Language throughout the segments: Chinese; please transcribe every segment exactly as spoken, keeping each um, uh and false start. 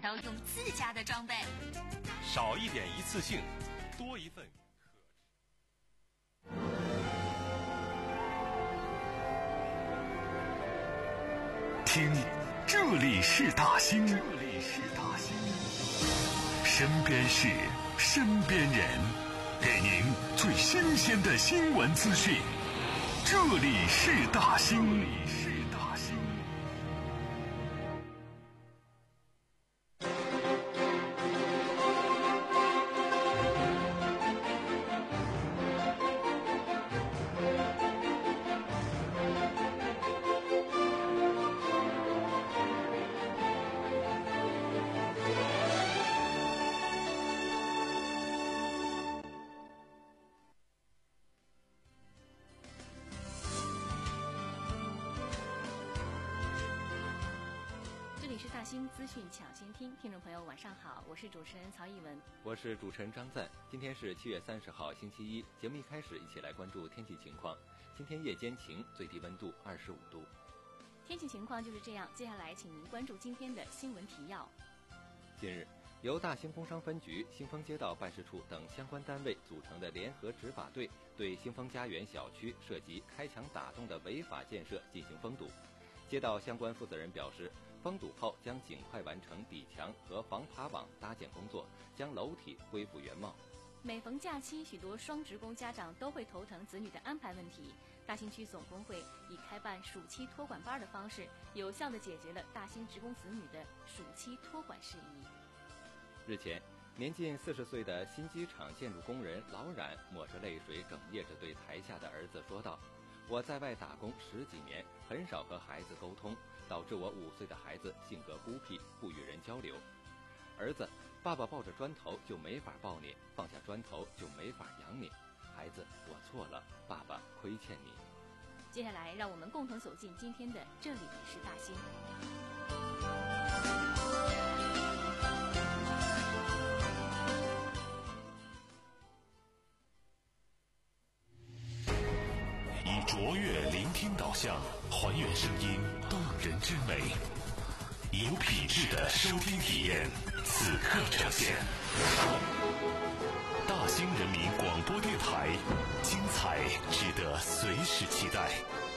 到用自家的装备。 少一点一次性，多一份听，这里是大兴，这里是大兴，身边事，身边人，给您最新鲜的新闻资讯。这里是大兴，这里是大兴。 这里是大兴资讯抢先听，听众朋友晚上好，我是主持人曹艺文， 我是主持人张赞。今天是七月三十号星期一，节目一开始一起来关注天气情况。今天夜间晴，最低温度二十五度。 天气情况就是这样，接下来请您关注今天的新闻提要。 近日，由大兴工商分局、兴丰街道办事处等相关单位组成的联合执法队，对兴丰家园小区涉及开墙打洞的违法建设进行封堵。街道相关负责人表示，封堵后将尽快完成底墙和防爬网搭建工作，将楼体恢复原貌。 每逢假期，许多双职工家长都会头疼子女的安排问题。大兴区总工会以开办暑期托管班的方式，有效地解决了大兴职工子女的暑期托管事宜。 日前，年近四十岁的新机场建筑工人老冉抹着泪水，哽咽着对台下的儿子说道：“我在外打工十几年，很少和孩子沟通，导致我五岁的孩子性格孤僻，不与人交流。儿子，爸爸抱着砖头就没法抱你，放下砖头就没法养你。孩子，我错了，爸爸亏欠你。” 接下来，让我们共同走进今天的这里是大兴。 以卓越聆听导向，还原声音动人之美，有品质的收听体验，此刻呈现。大兴人民广播电台，精彩值得随时期待。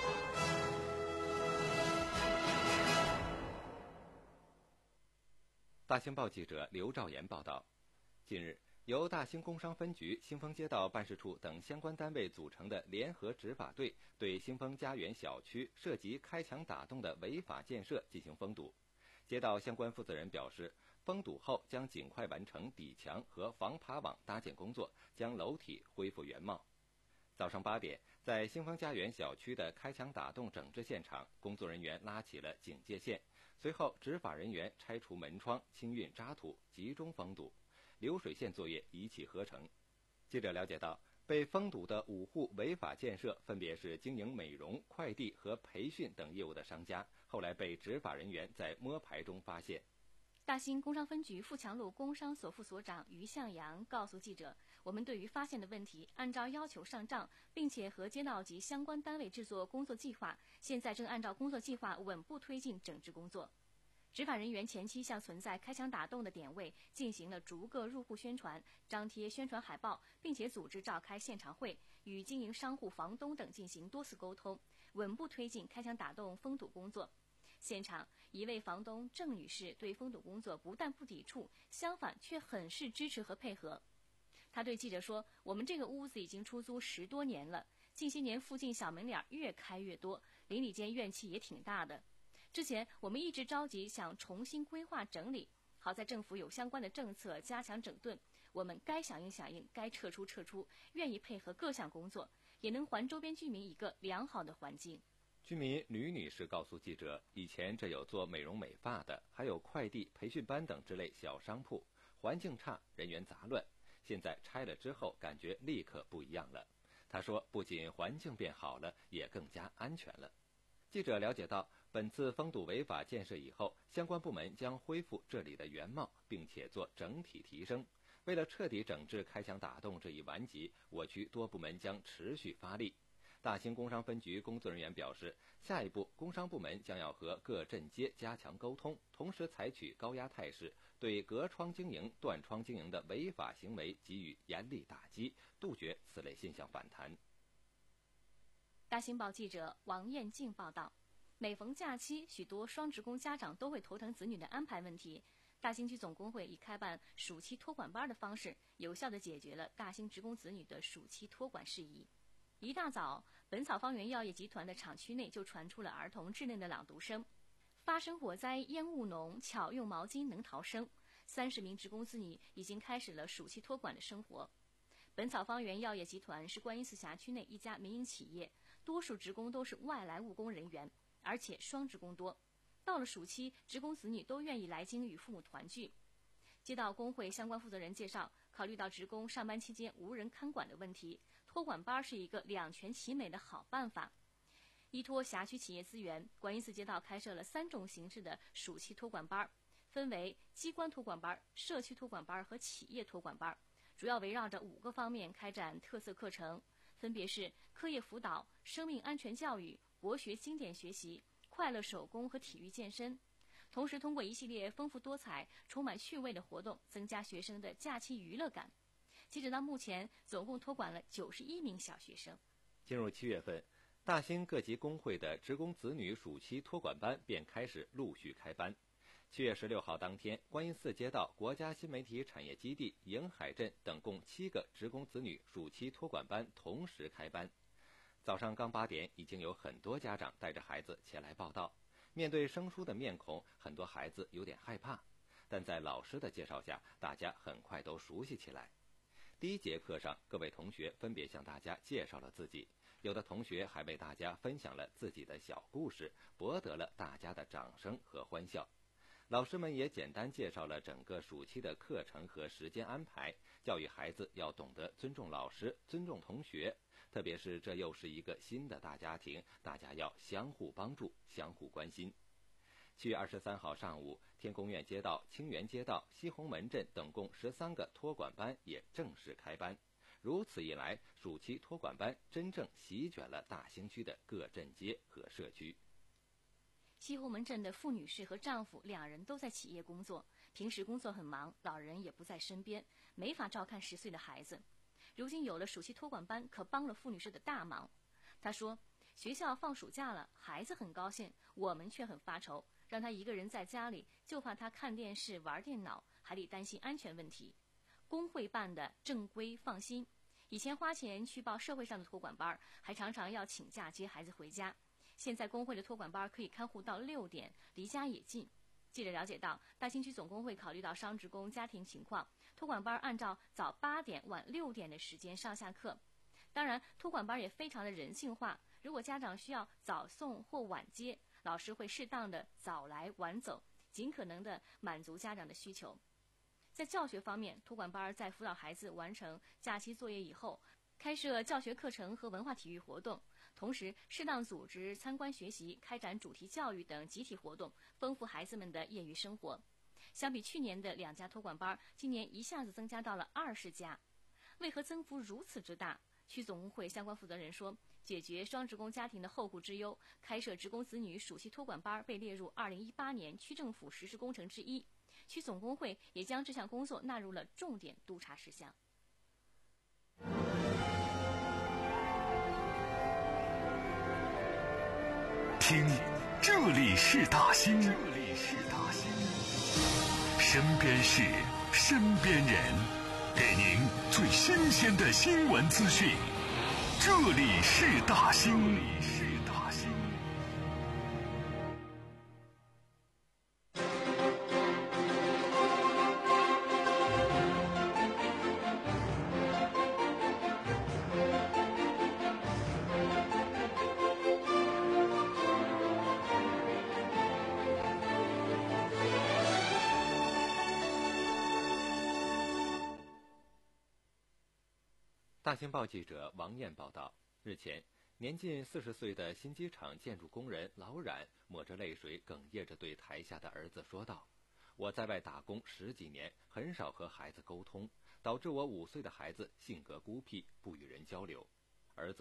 大兴报记者刘兆岩报道，近日，由大兴工商分局、兴丰街道办事处等相关单位组成的联合执法队，对兴丰家园小区涉及开墙打洞的违法建设进行封堵。街道相关负责人表示，封堵后将尽快完成底墙和防爬网搭建工作，将楼体恢复原貌。早上八点，在兴丰家园小区的开墙打洞整治现场，工作人员拉起了警戒线，随后执法人员拆除门窗、清运渣土，集中封堵。流水线作业一气呵成。记者了解到，被封堵的五户违法建设分别是经营美容、快递和培训等业务的商家，后来被执法人员在摸排中发现。 大兴工商分局富强路工商所副所长于向阳告诉记者，我们对于发现的问题按照要求上账，并且和街道及相关单位制作工作计划，现在正按照工作计划稳步推进整治工作。执法人员前期向存在开墙打洞的点位进行了逐个入户宣传，张贴宣传海报，并且组织召开现场会，与经营商户、房东等进行多次沟通，稳步推进开墙打洞封堵工作。现场，一位房东郑女士对封堵工作不但不抵触，相反却很是支持和配合。她对记者说：“我们这个屋子已经出租十多年了，近些年附近小门脸越开越多，邻里间怨气也挺大的。之前我们一直着急想重新规划整理，好在政府有相关的政策加强整顿，我们该响应响应，该撤出撤出，愿意配合各项工作，也能还周边居民一个良好的环境。” 居民吕女士告诉记者，以前这有做美容美发的，还有快递、培训班等之类小商铺，环境差，人员杂乱。现在拆了之后，感觉立刻不一样了。她说，不仅环境变好了，也更加安全了。记者了解到，本次封堵违法建设以后，相关部门将恢复这里的原貌，并且做整体提升。为了彻底整治开墙打洞这一顽疾，我区多部门将持续发力。 大兴工商分局工作人员表示，下一步工商部门将要和各镇街加强沟通，同时采取高压态势，对隔窗经营、断窗经营的违法行为给予严厉打击，杜绝此类现象反弹。 大新报记者王艳静报道，每逢假期，许多双职工家长都会头疼子女的安排问题。大兴区总工会以开办暑期托管班的方式，有效地解决了大兴职工子女的暑期托管事宜。一大早，本草方圆药业集团的厂区内就传出了儿童稚嫩的朗读声。发生火灾烟雾浓，巧用毛巾能逃生。三十名职工子女已经开始了暑期托管的生活。本草方圆药业集团是观音寺辖区内一家民营企业，多数职工都是外来务工人员，而且双职工多。到了暑期，职工子女都愿意来京与父母团聚。接到工会相关负责人介绍，考虑到职工上班期间无人看管的问题，托管班是一个两全其美的好办法。依托辖区企业资源，观音寺街道开设了三种形式的暑期托管班，分为机关托管班、社区托管班和企业托管班，主要围绕着五个方面开展特色课程，分别是课业辅导、生命安全教育、博学经典学习、快乐手工和体育健身。同时通过一系列丰富多彩、充满趣味的活动，增加学生的假期娱乐感。截止到目前，总共托管了九十一名小学生。 进入七月份，大兴各级工会的职工子女暑期托管班便开始陆续开班。七月十六号当天，观音寺街道国家新媒体产业基地、迎海镇等共七个职工子女暑期托管班同时开班。早上刚八点，已经有很多家长带着孩子前来报到。面对生疏的面孔，很多孩子有点害怕，但在老师的介绍下，大家很快都熟悉起来。第一节课上，各位同学分别向大家介绍了自己，有的同学还为大家分享了自己的小故事，博得了大家的掌声和欢笑。老师们也简单介绍了整个暑期的课程和时间安排，教育孩子要懂得尊重老师、尊重同学，特别是这又是一个新的大家庭，大家要相互帮助、相互关心。七月二十三号上午，天宫院街道、清源街道、西红门镇等共十三个托管班也正式开班。如此一来，暑期托管班真正席卷了大兴区的各镇街和社区。 西红门镇的傅女士和丈夫两人都在企业工作，平时工作很忙，老人也不在身边，没法照看十岁的孩子。如今有了暑期托管班，可帮了傅女士的大忙。她说，学校放暑假了，孩子很高兴，我们却很发愁，让他一个人在家里，就怕他看电视玩电脑，还得担心安全问题。工会办的正规放心，以前花钱去报社会上的托管班，还常常要请假接孩子回家。现在工会的托管班可以看护到六点，离家也近。记者了解到，大兴区总工会考虑到双职工家庭情况，托管班按照早八点晚六点的时间上下课。当然，托管班也非常的人性化，如果家长需要早送或晚接，老师会适当的早来晚走，尽可能的满足家长的需求。在教学方面，托管班在辅导孩子完成假期作业以后，开设教学课程和文化体育活动，同时适当组织参观学习、开展主题教育等集体活动，丰富孩子们的业余生活。相比去年的两家托管班，今年一下子增加到了二十家。为何增幅如此之大？区总工会相关负责人说，解决双职工家庭的后顾之忧，开设职工子女暑期托管班被列入二零一八年区政府实施工程之一，区总工会也将这项工作纳入了重点督查事项。 听，这里是大兴，这里是大兴，身边事，身边人，给您最新鲜的新闻资讯。这里是大兴，这里是大兴。 大兴报记者王艳报道，日前，年近四十岁的新机场建筑工人老冉抹着泪水，哽咽着对台下的儿子说道：“我在外打工十几年，很少和孩子沟通，导致我五岁的孩子性格孤僻，不与人交流。儿子，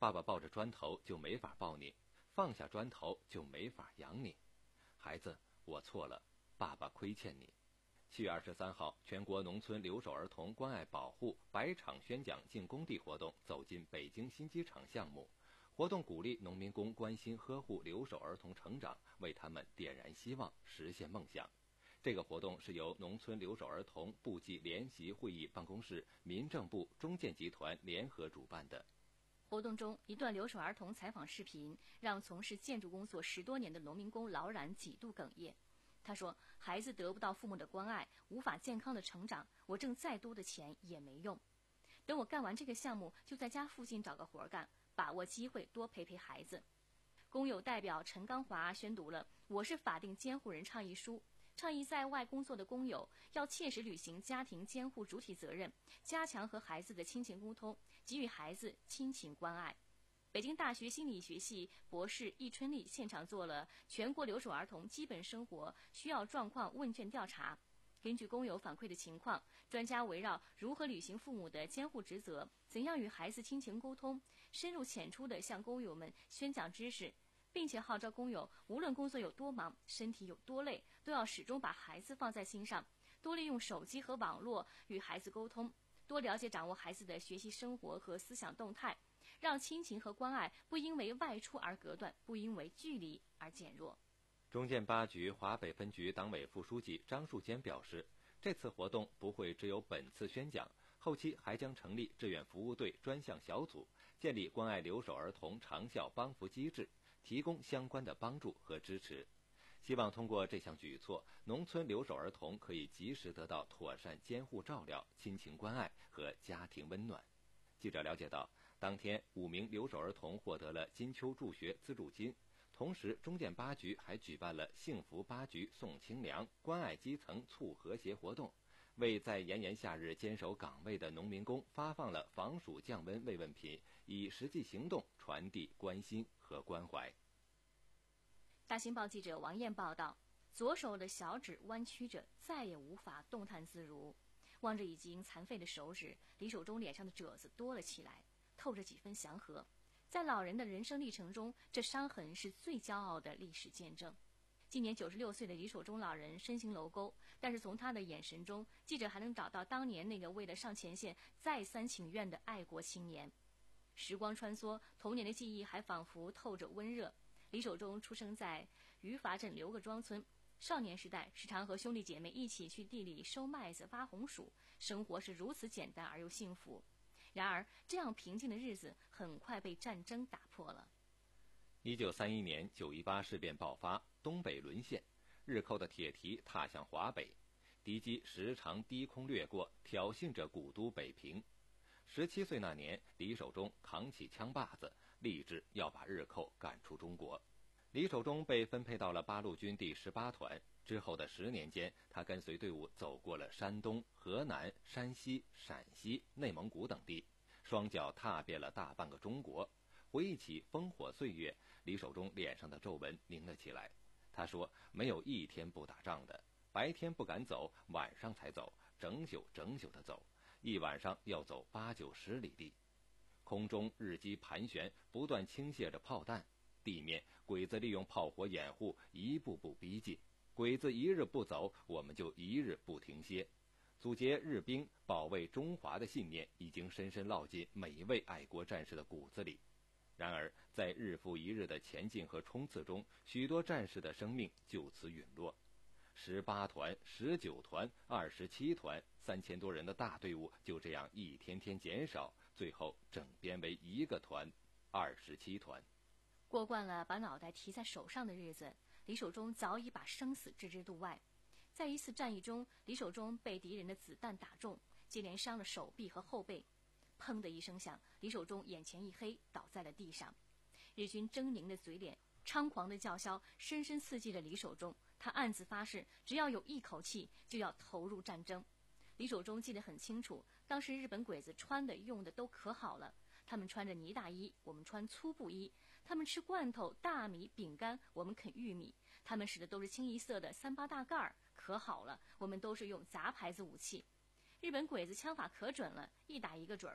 爸爸抱着砖头就没法抱你，放下砖头就没法养你。孩子，我错了，爸爸亏欠你。七月二十三号，全国农村留守儿童关爱保护百场宣讲进工地活动走进北京新机场项目。活动鼓励农民工关心呵护留守儿童成长，为他们点燃希望，实现梦想。这个活动是由农村留守儿童部级联席会议办公室、民政部、中建集团联合主办的。 活动中，一段留守儿童采访视频让从事建筑工作十多年的农民工老冉几度哽咽。他说，孩子得不到父母的关爱，无法健康的成长，我挣再多的钱也没用。等我干完这个项目，就在家附近找个活干，把握机会多陪陪孩子。工友代表陈刚华宣读了《我是法定监护人》倡议书，倡议在外工作的工友要切实履行家庭监护主体责任，加强和孩子的亲情沟通，给予孩子亲情关爱。北京大学心理学系博士易春丽现场做了全国留守儿童基本生活需要状况问卷调查。根据工友反馈的情况，专家围绕如何履行父母的监护职责，怎样与孩子亲情沟通，深入浅出地向工友们宣讲知识，并且号召工友无论工作有多忙，身体有多累，都要始终把孩子放在心上，多利用手机和网络与孩子沟通，多了解掌握孩子的学习生活和思想动态，让亲情和关爱不因为外出而隔断，不因为距离而减弱。 中建八局华北分局党委副书记张树坚表示，这次活动不会只有本次宣讲，后期还将成立志愿服务队专项小组，建立关爱留守儿童长效帮扶机制，提供相关的帮助和支持。希望通过这项举措，农村留守儿童可以及时得到妥善监护照料、亲情关爱和家庭温暖。记者了解到，当天五名留守儿童获得了金秋助学资助金，同时中建八局还举办了幸福八局送清凉、关爱基层促和谐活动，为在炎炎夏日坚守岗位的农民工发放了防暑降温慰问品，以实际行动传递关心和关怀。 大新报记者王艳报道，左手的小指弯曲着，再也无法动弹自如。望着已经残废的手指，李守忠脸上的褶子多了起来，透着几分祥和。在老人的人生历程中，这伤痕是最骄傲的历史见证。今年九十六岁的李守忠老人身形镂沟，但是从他的眼神中，记者还能找到当年那个为了上前线再三请愿的爱国青年。时光穿梭，童年的记忆还仿佛透着温热。李守忠出生在余法镇刘各庄村，少年时代时常和兄弟姐妹一起去地里收麦子、挖红薯，生活是如此简单而又幸福。然而，这样平静的日子很快被战争打破了。 一九三一年九一八事变爆发，东北沦陷，日寇的铁蹄踏向华北，敌机时常低空掠过，挑衅着古都北平。十七岁那年，李守忠扛起枪把子，立志要把日寇赶出中国。李守忠被分配到了八路军第十八团，之后的十年间，他跟随队伍走过了山东、河南、山西、陕西、内蒙古等地，双脚踏遍了大半个中国。回忆起烽火岁月，李守忠脸上的皱纹凝了起来。他说，没有一天不打仗的，白天不敢走，晚上才走，整宿整宿的走，一晚上要走八九十里地。空中日机盘旋，不断倾泻着炮弹，地面鬼子利用炮火掩护，一步步逼近。鬼子一日不走，我们就一日不停歇。阻截日兵、保卫中华的信念已经深深烙进每一位爱国战士的骨子里。然而，在日复一日的前进和冲刺中，许多战士的生命就此陨落。十八团、十九团、二十七团，三千多人的大队伍就这样一天天减少，最后整编为一个团，二十七团。 过惯了把脑袋提在手上的日子，李守忠早已把生死置之度外。在一次战役中，李守忠被敌人的子弹打中，接连伤了手臂和后背。砰的一声响，李守忠眼前一黑，倒在了地上。日军狰狞的嘴脸、猖狂的叫嚣，深深刺激了李守忠。他暗自发誓，只要有一口气，就要投入战争。李守忠记得很清楚，当时日本鬼子穿的用的都可好了，他们穿着呢大衣，我们穿粗布衣；他们吃罐头、大米、饼干，我们啃玉米；他们使的都是清一色的三八大盖儿，可好了，我们都是用杂牌子武器。日本鬼子枪法可准了，一打一个准儿。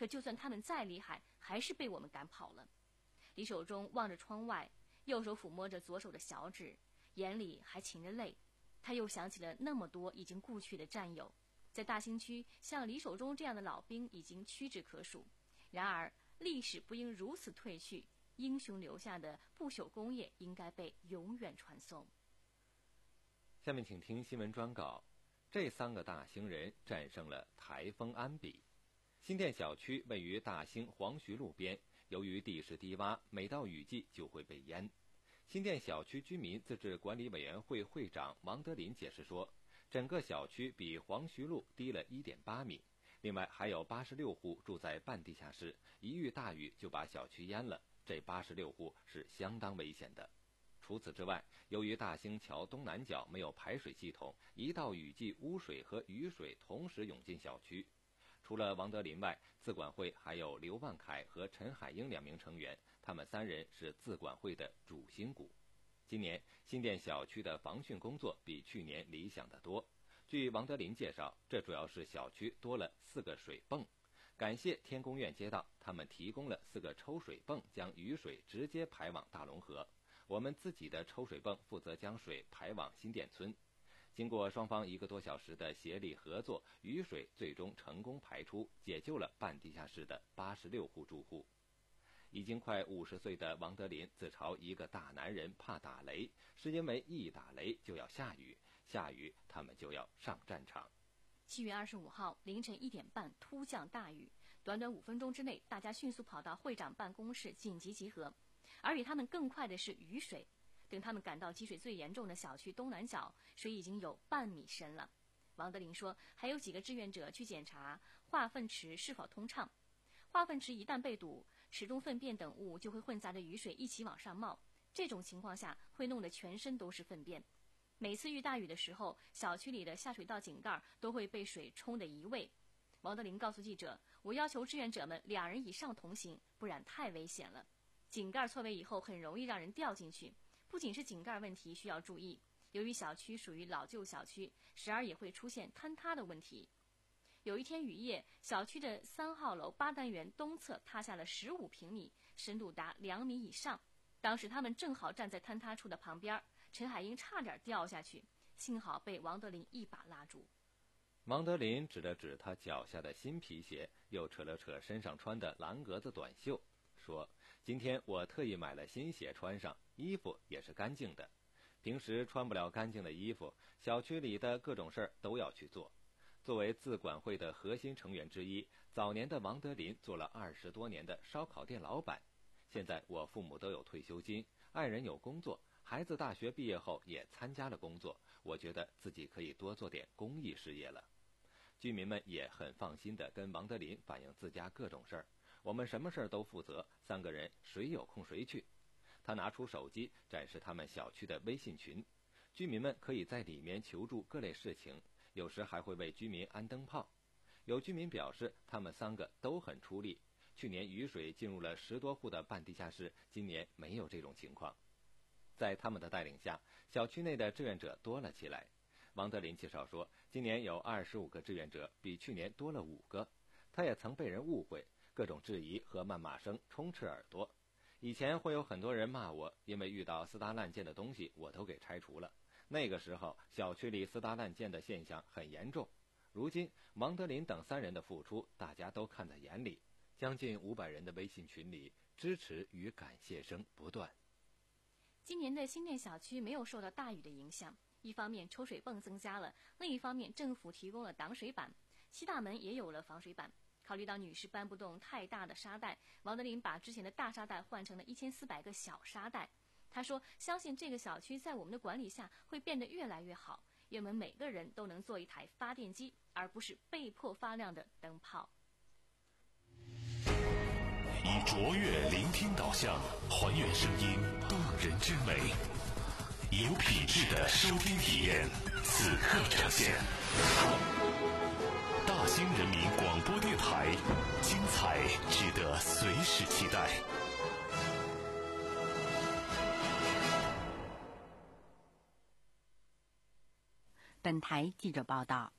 可就算他们再厉害，还是被我们赶跑了。李守忠望着窗外，右手抚摸着左手的小指，眼里还噙着泪。他又想起了那么多已经故去的战友，在大兴区，像李守忠这样的老兵已经屈指可数。然而，历史不应如此褪去，英雄留下的不朽功业应该被永远传颂。 下面请听新闻专稿。这三个大兴人战胜了台风安比。新店小区位于大兴黄徐路边，由于地势低洼，每到雨季就会被淹。新店小区居民自治管理委员会会长王德林解释说，整个小区比黄徐路低了 一点八米，另外还有八十六户住在半地下室，一遇大雨就把小区淹了，这八十六户是相当危险的。除此之外，由于大兴桥东南角没有排水系统，一到雨季，污水和雨水同时涌进小区。除了王德林外，自管会还有刘万凯和陈海英两名成员，他们三人是自管会的主心骨。今年新店小区的防汛工作比去年理想得多。据王德林介绍，这主要是小区多了四个水泵，感谢天宫院街道，他们提供了四个抽水泵，将雨水直接排往大龙河。我们自己的抽水泵负责将水排往新店村。经过双方一个多小时的协力合作，雨水最终成功排出，解救了半地下室的八十六户住户。已经快五十岁的王德林自嘲一个大男人怕打雷，是因为一打雷就要下雨，下雨他们就要上战场。 七月二十五号凌晨一点半突降大雨，短短五分钟之内，大家迅速跑到会长办公室紧急集合。而比他们更快的是雨水，等他们赶到积水最严重的小区东南角，水已经有半米深了。王德林说，还有几个志愿者去检查化粪池是否通畅。化粪池一旦被堵，池中粪便等物就会混杂着雨水一起往上冒，这种情况下会弄得全身都是粪便。每次遇大雨的时候，小区里的下水道井盖都会被水冲得移位。王德林告诉记者，我要求志愿者们两人以上同行，不然太危险了。井盖错位以后很容易让人掉进去，不仅是井盖问题需要注意，由于小区属于老旧小区，时而也会出现坍塌的问题。有一天雨夜，小区的三号楼八单元东侧塌下了十五平米，深度达两米以上。当时他们正好站在坍塌处的旁边，陈海英差点掉下去，幸好被王德林一把拉住。 王德林指了指他脚下的新皮鞋，又扯了扯身上穿的蓝格子短袖，说，今天我特意买了新鞋穿上，衣服也是干净的。平时穿不了干净的衣服，小区里的各种事儿都要去做。作为自管会的核心成员之一，早年的王德林做了二十多年的烧烤店老板。现在我父母都有退休金，爱人有工作，孩子大学毕业后也参加了工作，我觉得自己可以多做点公益事业了。居民们也很放心地跟王德林反映自家各种事儿，我们什么事儿都负责，三个人谁有空谁去。他拿出手机展示他们小区的微信群，居民们可以在里面求助各类事情，有时还会为居民安灯泡。有居民表示他们三个都很出力，去年雨水进入了十多户的半地下室，今年没有这种情况。在他们的带领下，小区内的志愿者多了起来。王德林介绍说，今年有二十五个志愿者，比去年多了五个。他也曾被人误会，各种质疑和谩骂声充斥耳朵。以前会有很多人骂我，因为遇到私搭滥建的东西我都给拆除了。那个时候小区里私搭滥建的现象很严重。如今王德林等三人的付出大家都看在眼里，将近五百人的微信群里，支持与感谢声不断。 今年的新店小区没有受到大雨的影响，一方面抽水泵增加了，另一方面政府提供了挡水板，七大门也有了防水板。考虑到女士搬不动太大的沙袋，王德林把之前的大沙袋换成了一千四百个小沙袋。他说，相信这个小区在我们的管理下会变得越来越好，愿我们每个人都能做一台发电机，而不是被迫发亮的灯泡。 以卓越聆听导向，还原声音动人之美，有品质的收听体验，此刻呈现。大兴人民广播电台，精彩值得随时期待。 本台记者报道，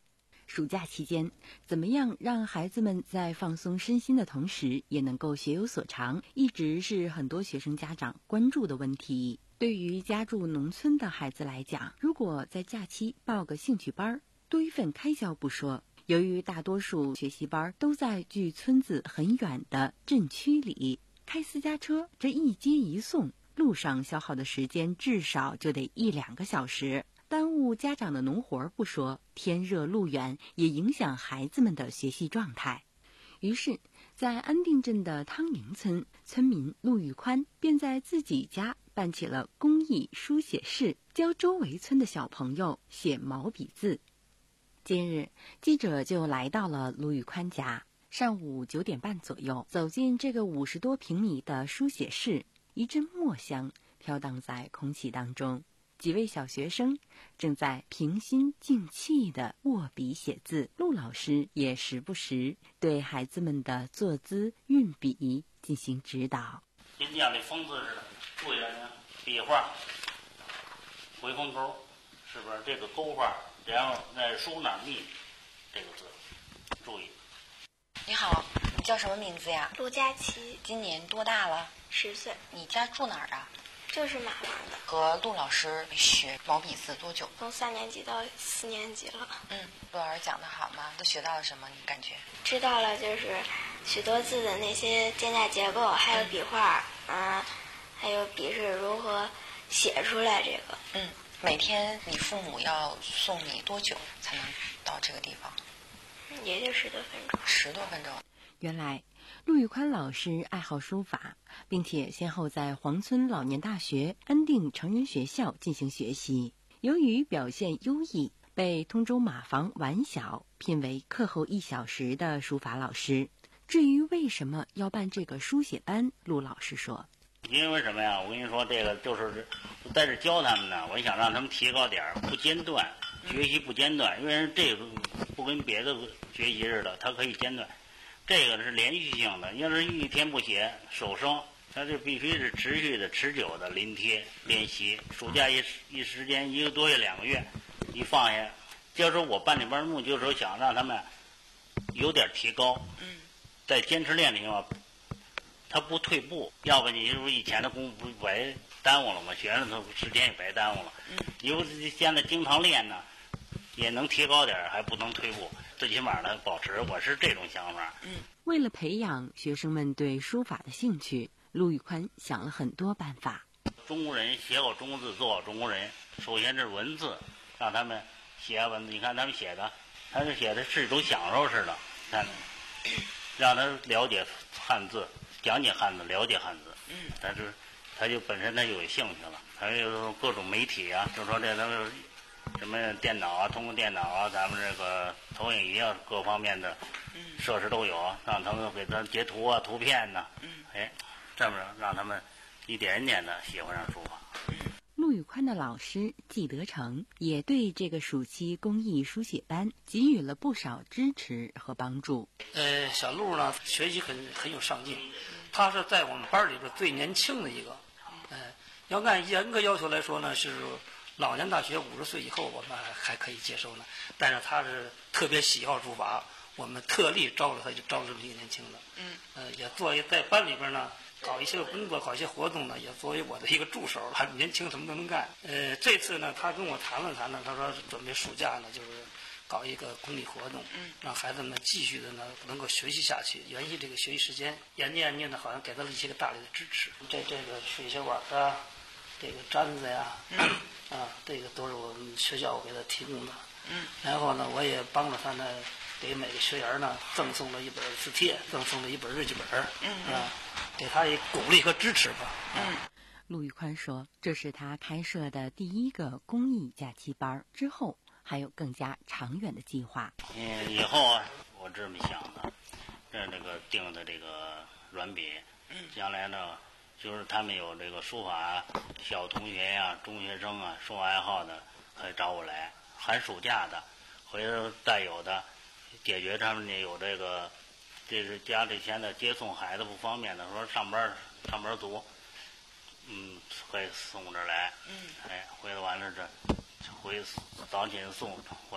暑假期间，怎么样让孩子们在放松身心的同时，也能够学有所长，一直是很多学生家长关注的问题。对于家住农村的孩子来讲，如果在假期报个兴趣班，多一份开销不说，由于大多数学习班都在距村子很远的镇区里，开私家车这一接一送，路上消耗的时间至少就得一两个小时，耽误家长的农活不说，天热路远也影响孩子们的学习状态。于是在安定镇的汤营村，村民陆玉宽便在自己家办起了公益书写室，教周围村的小朋友写毛笔字。今日记者就来到了陆玉宽家，上午九点半左右，走进这个五十多平米的书写室，一阵墨香飘荡在空气当中。几位小学生正在平心静气地握笔写字，陆老师也时不时对孩子们的坐姿运笔进行指导。 跟像那风字似的，注意了呢，笔画、回风钩，是不是这个勾画，然后在书哪密这个字，注意。 你好，你叫什么名字呀？ 陆佳琪， 今年多大了？ 十岁。 你家住哪儿啊？ 就是马王的。 和陆老师学毛笔字多久？ 从三年级到四年级了。 嗯，陆老师讲得好吗？都学到了什么？你感觉？ 知道了，就是许多字的那些间架结构，还有笔画，嗯、呃，还有笔是如何写出来这个。 嗯，每天你父母要送你多久才能到这个地方？ 也就十多分钟。 十多分钟。 原来陆玉宽老师爱好书法，并且先后在黄村老年大学、安定成人学校进行学习。由于表现优异，被通州马房晚小聘为课后一小时的书法老师。至于为什么要办这个书写班，陆老师说：“ 因为什么呀？我跟你说，这个就是在这教他们呢，我想让他们提高点儿，不间断，学习不间断。因为这个不跟别的学习似的，它可以间断。这个是连续性的，要是一天不写，手生，它就必须是持续的、持久的临帖练习。暑假一一时间一个多月、两个月，一放下，就是我办这班目的就是想让他们有点提高， 嗯， 在坚持练的情况，他不退步，要不你就是以前的功夫不白耽误了吗？学生的时间也白耽误了。 嗯， 因为现在经常练呢，也能提高点，还不能退步。最起码呢，保持，我是这种想法。 嗯，为了培养学生们对书法的兴趣，陆玉宽想了很多办法。 中国人写好中国字，做好中国人，首先是文字，让他们写文字。你看他们写的，他是写的是一种享受似的，看，让他了解汉字，讲解汉字，了解汉字。 嗯， 但是他就本身他就有兴趣了，还有各种媒体啊，就说这他们。什么电脑啊，通过电脑啊，咱们这个投影仪啊，各方面的设施都有，让他们给他截图啊、图片呐、 嗯， 哎，这么让他们一点一点的喜欢上书法。 陆玉宽的老师季德成也对这个暑期公益书写班给予了不少支持和帮助。 呃，小陆呢，学习很很有上进，他是在我们班里边最年轻的一个。呃，要按严格要求来说呢，是。老年大学五十岁以后，我们还可以接受呢。但是他是特别喜好书法，我们特例招了他，就招这么一个年轻的。 嗯， 呃，也作为在班里边呢，搞一些工作，搞一些活动呢，也作为我的一个助手。还年轻，什么都能干。呃，这次呢，他跟我谈了谈呢，他说准备暑假呢，就是搞一个公益活动， 嗯， 让孩子们继续的呢能够学习下去，延续这个学习时间。研究研究呢，好像给他了一些个大力的支持。这这个水血碗啊，这个毡子呀。 嗯啊，这个都是我们学校给他提供的。 嗯， 然后呢，我也帮着他呢，给每个学员呢赠送了一本字帖，赠送了一本日记本。 嗯啊，给他一鼓励和支持吧。 嗯， 陆玉宽说，这是他开设的第一个公益假期班，之后还有更加长远的计划。 嗯，以后啊，我这么想的，这这个定的这个软笔， 嗯， 将来呢。就是他们有这个书法小同学呀、啊、中学生啊，书法爱好的，可以找我来。寒暑假的，回头再有的，解决他们有这个，这是家里现在接送孩子不方便的，说上班上班族，嗯，会送这儿来。 嗯， 哎，回头完了这，回早点送，或者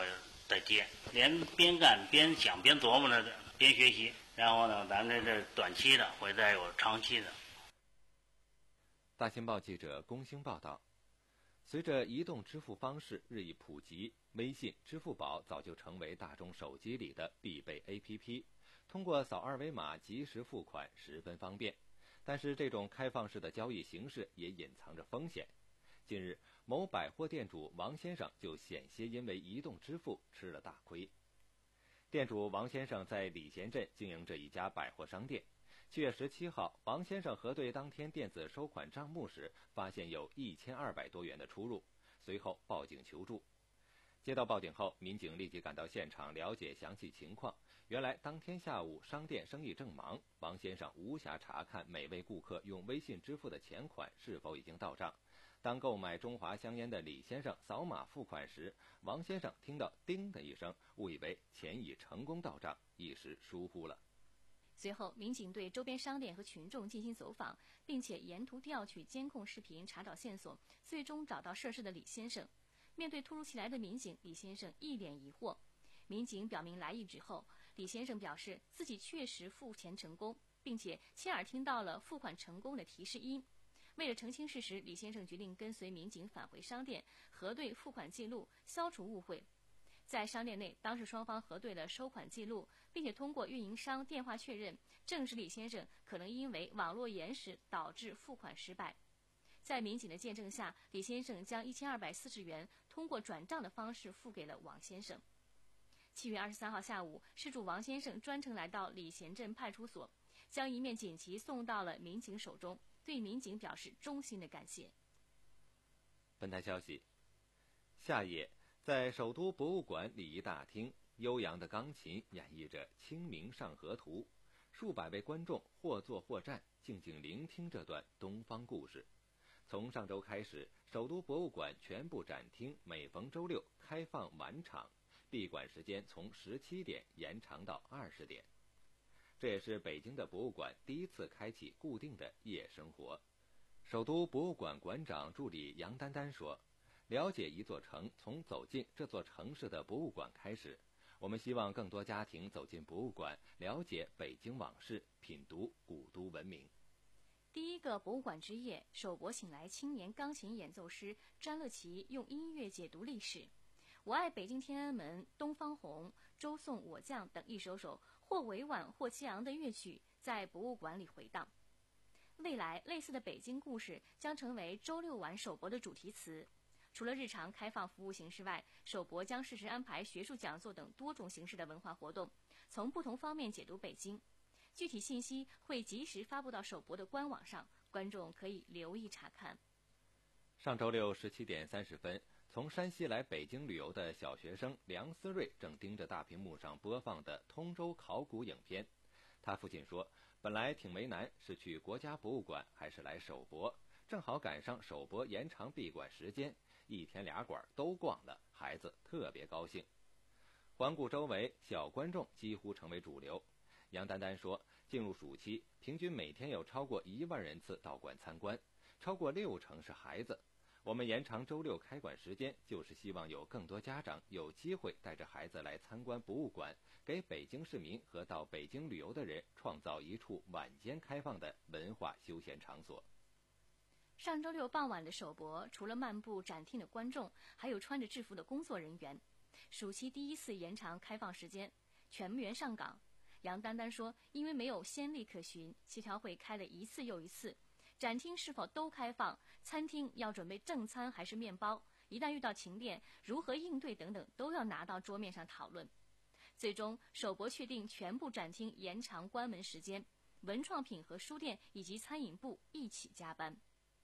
在接，连边干边想边琢磨着边学习，然后呢，咱这这短期的会再有长期的。 大新报记者龚兴报道，随着移动支付方式日益普及，微信、支付宝早就成为大众手机里的必备 A P P， 通过扫二维码及时付款十分方便。但是这种开放式的交易形式也隐藏着风险。近日，某百货店主王先生就险些因为移动支付吃了大亏。店主王先生在礼贤镇经营着一家百货商店。七月十七号，王先生核对当天电子收款账目时，发现有一千二百多元的出入，随后报警求助。接到报警后，民警立即赶到现场了解详细情况。原来当天下午商店生意正忙，王先生无暇查看每位顾客用微信支付的钱款是否已经到账。当购买中华香烟的李先生扫码付款时，王先生听到叮的一声，误以为钱已成功到账，一时疏忽了。 随后，民警对周边商店和群众进行走访，并且沿途调取监控视频查找线索，最终找到涉事的李先生。面对突如其来的民警，李先生一脸疑惑。民警表明来意之后，李先生表示自己确实付钱成功，并且亲耳听到了付款成功的提示音。为了澄清事实，李先生决定跟随民警返回商店，核对付款记录，消除误会。在商店内，当事双方核对了收款记录，并且通过运营商电话确认，证实李先生可能因为网络延时导致付款失败。在民警的见证下，李先生将一千二百四十元通过转账的方式付给了王先生。七月二十三号下午，事主王先生专程来到礼贤镇派出所，将一面锦旗送到了民警手中，对民警表示衷心的感谢。 本台消息，夏夜，在首都博物馆礼仪大厅，悠扬的钢琴演绎着《清明上河图》，数百位观众或坐或站，静静聆听这段东方故事。从上周开始，首都博物馆全部展厅每逢周六开放晚场，闭馆时间从十七点延长到二十点。这也是北京的博物馆第一次开启固定的夜生活。首都博物馆馆长助理杨丹丹说，了解一座城从走进这座城市的博物馆开始，我们希望更多家庭走进博物馆，了解北京往事，品读古都文明。 第一个博物馆之夜，首博请来青年钢琴演奏师詹乐琪，用音乐解读历史。我爱北京天安门、东方红、周颂我将等一首首或委婉或激昂的乐曲在博物馆里回荡。未来，类似的北京故事将成为周六晚首博的主题词。除了日常开放服务形式外，首博将适时安排学术讲座等多种形式的文化活动，从不同方面解读北京。具体信息会及时发布到首博的官网上，观众可以留意查看。 上周六十七点三十分，从山西来北京旅游的小学生梁思睿正盯着大屏幕上播放的通州考古影片。他父亲说，本来挺为难，是去国家博物馆还是来首博，正好赶上首博延长闭馆时间，一天俩馆都逛了，孩子特别高兴。环顾周围，小观众几乎成为主流。杨丹丹说，进入暑期，平均每天有超过一万人次到馆参观，超过六成是孩子。我们延长周六开馆时间，就是希望有更多家长有机会带着孩子来参观博物馆，给北京市民和到北京旅游的人创造一处晚间开放的文化休闲场所。 上周六傍晚的首博，除了漫步展厅的观众，还有穿着制服的工作人员。暑期第一次延长开放时间，全员上岗。杨丹丹说，因为没有先例可循，协调会开了一次又一次，展厅是否都开放，餐厅要准备正餐还是面包，一旦遇到停电如何应对等等，都要拿到桌面上讨论。最终首博确定全部展厅延长关门时间，文创品和书店以及餐饮部一起加班。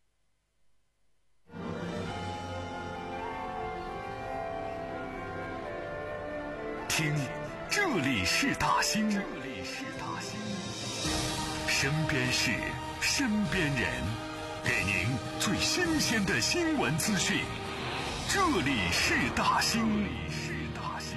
听，这里是大兴，这里是大兴，身边事，身边人，给您最新鲜的新闻资讯。这里是大兴，这里是大兴。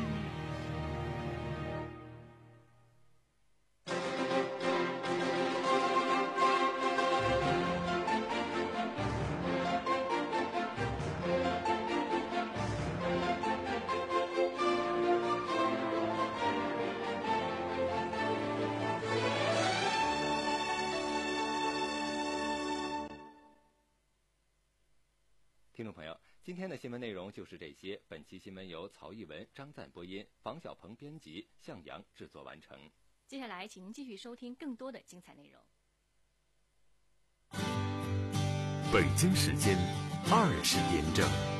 听众朋友，今天的新闻内容就是这些。本期新闻由曹艺文、张赞播音，房小鹏编辑，向阳制作完成。 接下来，请您继续收听更多的精彩内容。 北京时间二十点整。